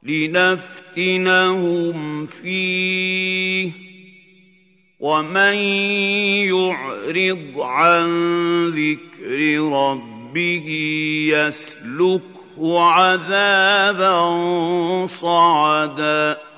لِنَفْتِنَهُمْ فِيهِ ۚ وَمَن يُعْرِضْ عَن ذِكْرِ رَبِّهِ يَسْلُكْهُ عَذَابًا صَعَدًا